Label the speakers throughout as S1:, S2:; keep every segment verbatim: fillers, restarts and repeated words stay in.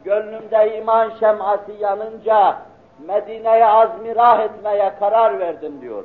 S1: gönlümde iman şem'ası yanınca Medine'ye azmirah etmeye karar verdim diyor.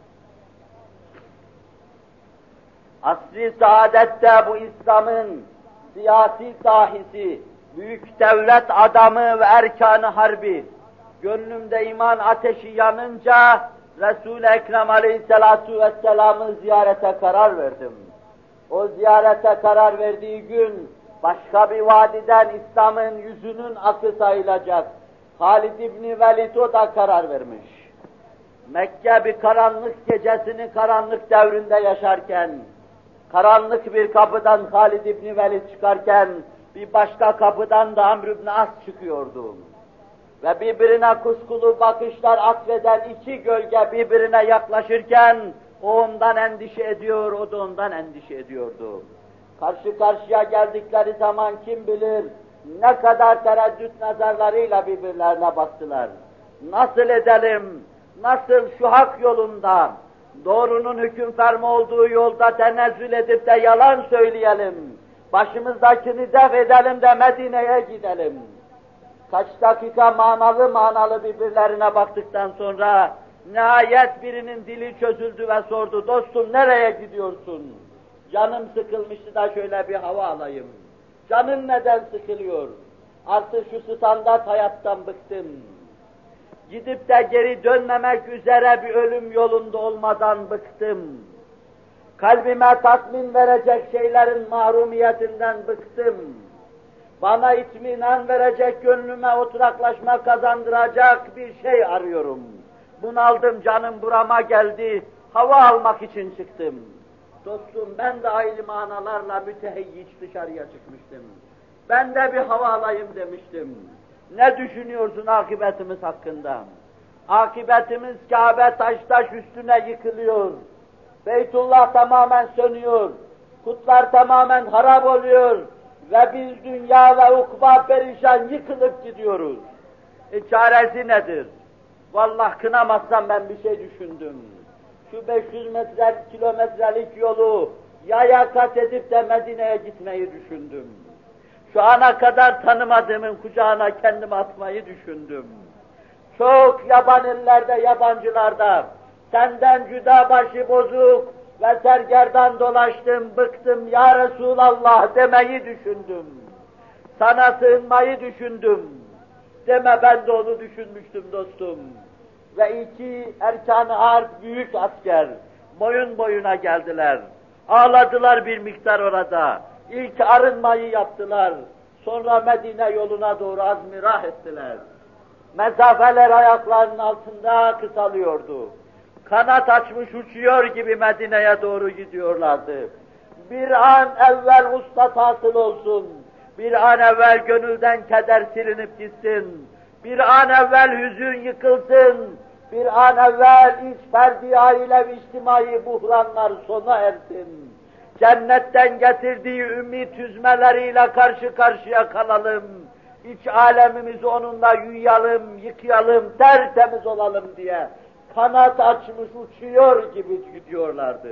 S1: Asr-ı saadette bu İslam'ın siyasi dahisi, büyük devlet adamı ve erkan-ı harbi, gönlümde iman ateşi yanınca Resul-i Ekrem Aleyhisselatu Vesselam'ı ziyarete karar verdim. O ziyarete karar verdiği gün başka bir vadiden İslam'ın yüzünün akı sayılacak Halid İbni Velid o da karar vermiş. Mekke bir karanlık gecesini karanlık devrinde yaşarken, karanlık bir kapıdan Halid İbni Velid çıkarken, bir başka kapıdan da Amr İbni As çıkıyordu. Ve birbirine kuşkulu bakışlar atfeden iki gölge birbirine yaklaşırken, o ondan endişe ediyor, o da ondan endişe ediyordu. Karşı karşıya geldikleri zaman kim bilir, ne kadar tereddüt nazarlarıyla birbirlerine baktılar. Nasıl edelim, nasıl şu hak yolunda, doğrunun hüküm ferma olduğu yolda tenezzül edip de yalan söyleyelim, başımızdakini def edelim de Medine'ye gidelim. Kaç dakika manalı manalı birbirlerine baktıktan sonra, nihayet birinin dili çözüldü ve sordu, dostum nereye gidiyorsun? Canım sıkılmıştı da şöyle bir hava alayım. Canın neden sıkılıyor? Artık şu standart hayattan bıktım. Gidip de geri dönmemek üzere bir ölüm yolunda olmadan bıktım. Kalbime tatmin verecek şeylerin mahrumiyetinden bıktım. Bana itminan verecek, gönlüme oturaklaşma kazandıracak bir şey arıyorum. Bunaldım, canım burama geldi, hava almak için çıktım. Dostum, ben de ayrı manalarla müteheyyiç dışarıya çıkmıştım. Ben de bir hava alayım demiştim. Ne düşünüyorsun akıbetimiz hakkında? Akıbetimiz Kabe taş taş üstüne yıkılıyor. Beytullah tamamen sönüyor. Putlar tamamen harap oluyor. Ve biz dünya ve ukba perişan yıkılıp gidiyoruz. E çaresi nedir? Vallahi kınamazsam ben bir şey düşündüm. Şu beş yüz metre, kilometrelik yolu yaya kat edip de Medine'ye gitmeyi düşündüm. Şu ana kadar tanımadığımın kucağına kendimi atmayı düşündüm. Çok yaban ellerde, yabancılarda, senden cüda başı bozuk ve sergerdan dolaştım, bıktım ya Resulallah demeyi düşündüm. Sana sığınmayı düşündüm. Deme, ben de onu düşünmüştüm dostum. Ve iki erkan-ı harp büyük asker boyun boyuna geldiler. Ağladılar bir miktar orada. İlk arınmayı yaptılar. Sonra Medine yoluna doğru azmirah ettiler. Mesafeler ayaklarının altında kısalıyordu. Kanat açmış uçuyor gibi Medine'ye doğru gidiyorlardı. Bir an evvel ustat hasıl olsun. Bir an evvel gönülden keder silinip gitsin. Bir an evvel hüzün yıkılsın. Bir an evvel iç ferdi ailevi içtimai buhranlar sona ersin. Cennetten getirdiği ümit hüzmeleriyle karşı karşıya kalalım. İç alemimizi onunla yuyalım, yıkayalım, tertemiz olalım diye kanat açmış uçuyor gibi gidiyorlardı.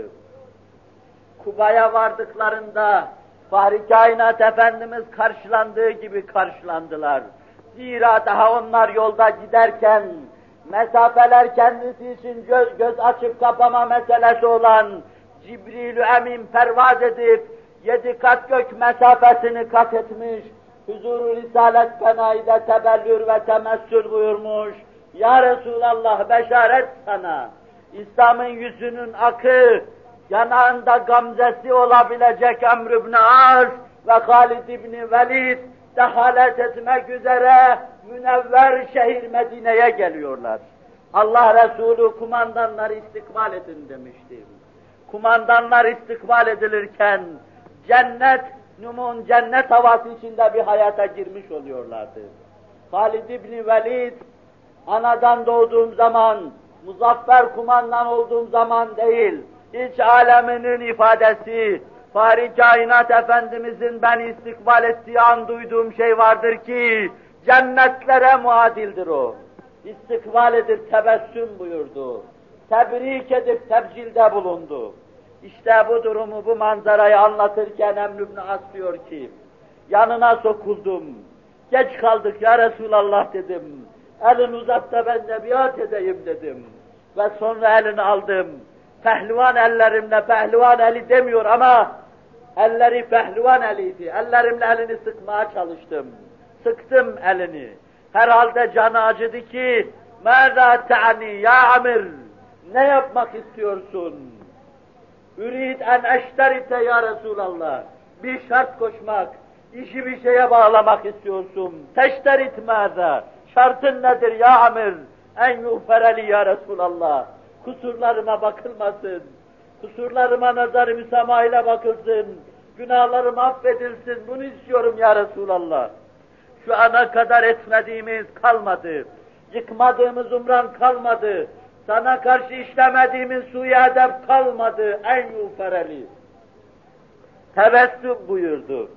S1: Kuba'ya vardıklarında Fahri Kainat Efendimiz karşılandığı gibi karşılandılar. Zira daha onlar yolda giderken mesafeler kendisi için göz, göz açıp kapama meselesi olan Cibril-ü Emin pervaz edip yedi kat gök mesafesini kat etmiş, huzur-u risalet penayide tebellür ve temessül buyurmuş. Ya Resulallah beşaret sana, İslam'ın yüzünün akı, yanağında gamzesi olabilecek Amr ibn As ve Halid ibn Velid dehalet etmek üzere münevver şehir Medine'ye geliyorlar. Allah Resulü kumandanları istikbal edin demişti. Kumandanlar istikbal edilirken cennet, numun cennet havası içinde bir hayata girmiş oluyorlardı. Halid ibn Velid, anadan doğduğum zaman, muzaffer kumandan olduğum zaman değil, iç aleminin ifadesi, Fahri Kainat Efendimizin beni istikbal ettiği an duyduğum şey vardır ki, cennetlere muadildir o. İstikbal edip tebessüm buyurdu. Tebrik edip tebcilde bulundu. İşte bu durumu, bu manzarayı anlatırken Emr ibn As diyor ki, yanına sokuldum. Geç kaldık ya Resulallah dedim. Elini uzat da ben de biat edeyim dedim. Ve sonra elini aldım. Pehlivan ellerimle, pehlivan eli demiyor ama elleri pehlivan eliydi. Ellerimle elini sıkmaya çalıştım. Sıktım elini. Herhalde canı acıdı ki ماذا تعني ya Amir? Ne yapmak istiyorsun? Ürid en eşterite ya Resulallah. Bir şart koşmak, işi bir şeye bağlamak istiyorsun. Teşterit mâzâ? Şartın nedir ya Amir? En yufereli ya Resulallah. Kusurlarıma bakılmasın. Kusurlarıma nazar-ı müsamaha ile bakılsın. Günahlarım affedilsin. Bunu istiyorum ya Resulallah. Şu ana kadar etmediğimiz kalmadı. Yıkmadığımız umran kalmadı. Sana karşı işlemediğimiz suyu edep kalmadı. En yufereli. Tebessüm buyurdu.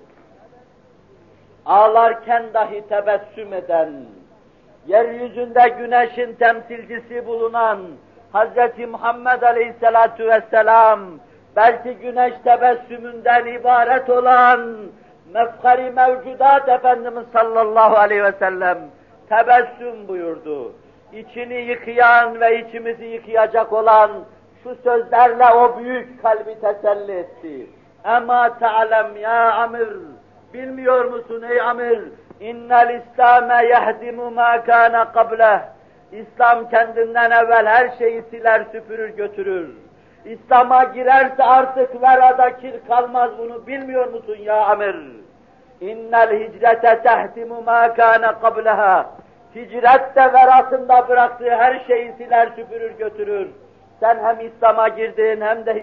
S1: Ağlarken dahi tebessüm eden, yeryüzünde güneşin temsilcisi bulunan Hazreti Muhammed Aleyhisselatu Vesselam, belki güneş tebessümünden ibaret olan mefkari mevcudat Efendimiz sallallahu aleyhi ve sellem tebessüm buyurdu. İçini yıkayan ve içimizi yıkayacak olan şu sözlerle o büyük kalbi teselli etti. Ama ta'lem ya Amir, bilmiyor musun ey Amir? İnnel İslame yehdimu ma kana qableh. İslam kendinden evvel her şeyi siler, süpürür, götürür. İslam'a girerse artık verada kir kalmaz, bunu bilmiyor musun ya Amir? İnnel hicrete tehdimu ma kana qableha. Hicret de verasında bıraktığı her şeyi siler, süpürür, götürür. Sen hem İslam'a girdin hem de